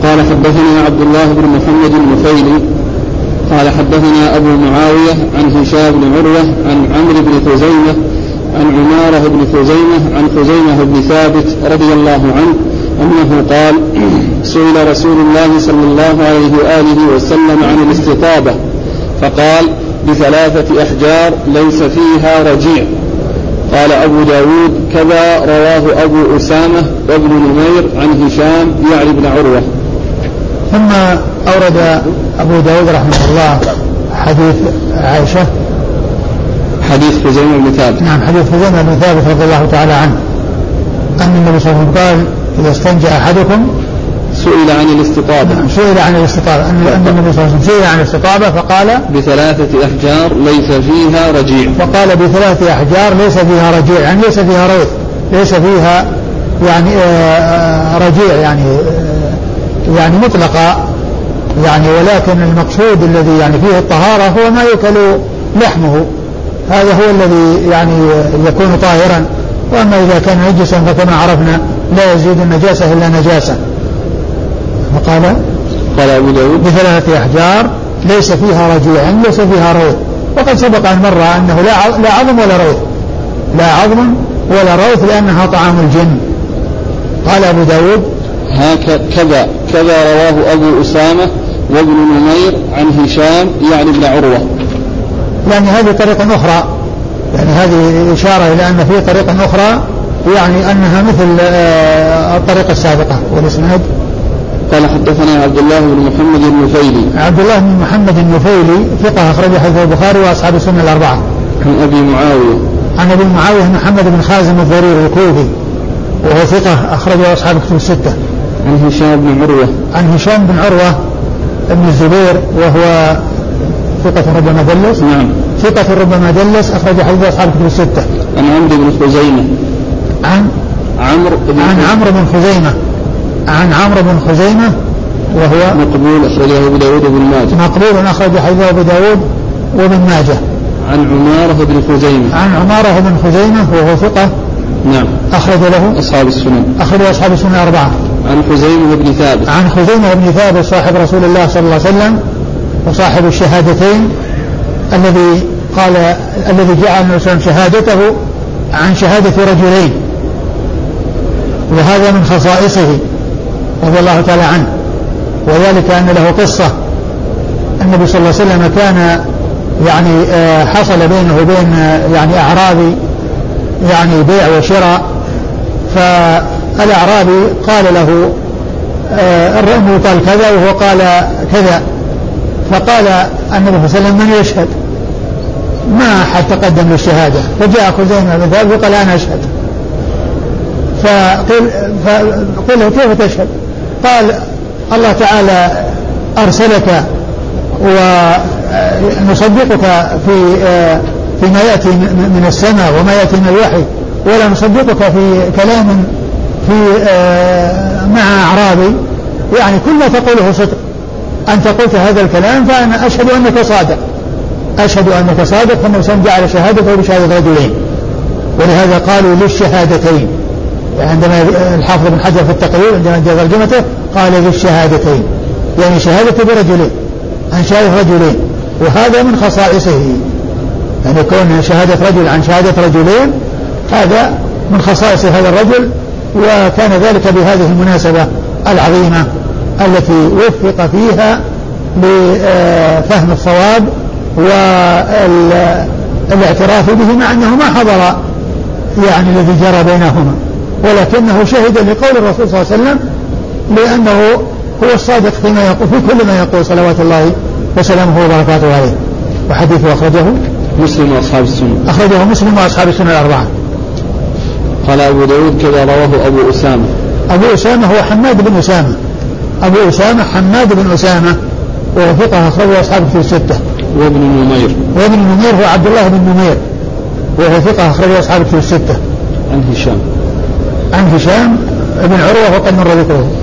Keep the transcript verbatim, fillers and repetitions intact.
قال حدثنا عبد الله بن محمد النفيلي قال حدثنا أبو معاوية عن هشام بن عروة عن عمرو بن خزيمة عن عمارة بن خزيمة عن خزيمة بن ثابت رضي الله عنه أنه قال سئل رسول الله صلى الله عليه وآله وسلم عن الاستطابة فقال بثلاثة أحجار ليس فيها رجيع. قال أبو داود كذا رواه أبو أسامة وابن نمير عن هشام يعني بن عروة. ثم أورد أبو داود رحمه الله حديث عائشة حديث خزيمة بن ثابت. نعم حديث خزيمة بن ثابت رضي الله تعالى عنه أن النبي صلى الله عليه وسلم قال إذا استنجى أحدكم سئل عن الاستطابة نعم سئل عن الاستطابة أن النبي صلى الله عليه وسلم سئل عن الاستطابة فقال بثلاثة أحجار ليس فيها رجيع. فقال بثلاثة أحجار ليس فيها رجيع يعني ليس فيها روث ليس فيها يعني رجيع يعني يعني مطلقة يعني ولكن المقصود الذي يعني فيه الطهارة هو ما يؤكل لحمه هذا هو الذي يعني يكون طاهرا. وأما إذا كان نجسا فكما عرفنا لا يزيد النجاسة إلا نجاسة. فقال قال أبو داود بثلاثة أحجار ليس فيها رجيع ليس فيها روث. وقد سبق أن مر أنه لا عظم ولا روث لا عظم ولا روث لأنها طعام الجن. قال أبو داود هكذا كذا رواه أبو أسامة وابن نمير عن هشام يعني بن عروة. يعني هذه طريقة أخرى يعني هذه إشارة إلى أن في طريقة أخرى يعني أنها مثل الطريقة السابقة. والإسناد قال حدثنا عبد الله بن محمد النفيلي عبد الله بن محمد النفيلي ثقة أخرج حديث البخاري وأصحاب السنة الأربعة. عن أبي معاوية عن أبي معاوية محمد بن خازم الضرير الكوفي وهو ثقة أخرجه أصحاب الكتب الستة. عن هشام بن عروة عن هشام بن عروة ابن الزبير وهو ثقة ربما دلس نعم ثقة ربما دلس أخرج حديث أصحاب الكتب الستة. عن عمرو بن خزيمة عن عمرو بن عن عمرو بن خزيمة عن عمرو بن خزيمة وهو مقبول أخرجه أبو داود وابن ماجه مقبول أخرج حديث أبو داود وابن ماجه. عن عمارة بن خزيمة عن عمارة بن خزيمة وهو ثقة نعم أخرج له أصحاب السنن أخرج أصحاب السنن أربعة. عن خزيمة بن ثابت عن خزيمة بن ثابت صاحب رسول الله صلى الله عليه وسلم وصاحب الشهادتين الذي قال الذي جعل النبي صلى الله عليه وسلم شهادته عن شهادة رجلين وهذا من خصائصه رضي الله تعالى عنه. وذلك أن له قصة النبي صلى الله عليه وسلم كان يعني حصل بينه وبين يعني أعرابي يعني بيع وشراء. فالأعرابي قال له الرأم قال كذا وهو قال كذا. فقال النبي صلى الله عليه وسلم من يشهد ما أحد تقدم للشهادة. فجاء خزيمة بن ثابت وقال أنا أشهد. فقل, فقل له كيف تشهد؟ قال الله تعالى أرسلك ونصدقك في فيما يأتي من السماء وما يأتي من الوحي ولا نصدقك في كلام في مع أعرابي يعني كل ما تقوله صدق. أنت قلت هذا الكلام فأنا أشهد أنك صادق أشهد أنك صادق. فالنبي جعل شهادته بشهادة رجلين ولهذا قالوا للشهادتين. عندما الحافظ بن حجر في التقرير عندما جاء ترجمته قال للشهادتين يعني شهادة برجلين عن شهادة رجلين. وهذا من خصائصه يعني كون شهادة رجل عن شهادة رجلين هذا من خصائص هذا الرجل. وكان ذلك بهذه المناسبة العظيمة التي وفق فيها لفهم الصواب والاعتراف به مع أنه ما حضر يعني الذي جرى بينهما ولكنه شهد لقول الرسول صلى الله عليه وسلم لأنه هو الصادق فيما يقول في كل ما يقول صلوات الله وسلامه وبركاته عليه. وحديثه أخرجه مسلم وأصحاب السنة أخرجه مسلم وأصحاب السنة الأربعة. قال أبو داود كذا رواه أبو أسامة. أبو أسامة هو حماد بن أسامة أبو أسامة حماد بن أسامة وهو ثقة أخرجه أصحاب الكتب الستة. وابن نمير وابن نمير هو عبد الله بن نمير وهو ثقة أخرجه أصحاب الكتب الستة. عن هشام عن هشام بن عروة وقد مر ذكره.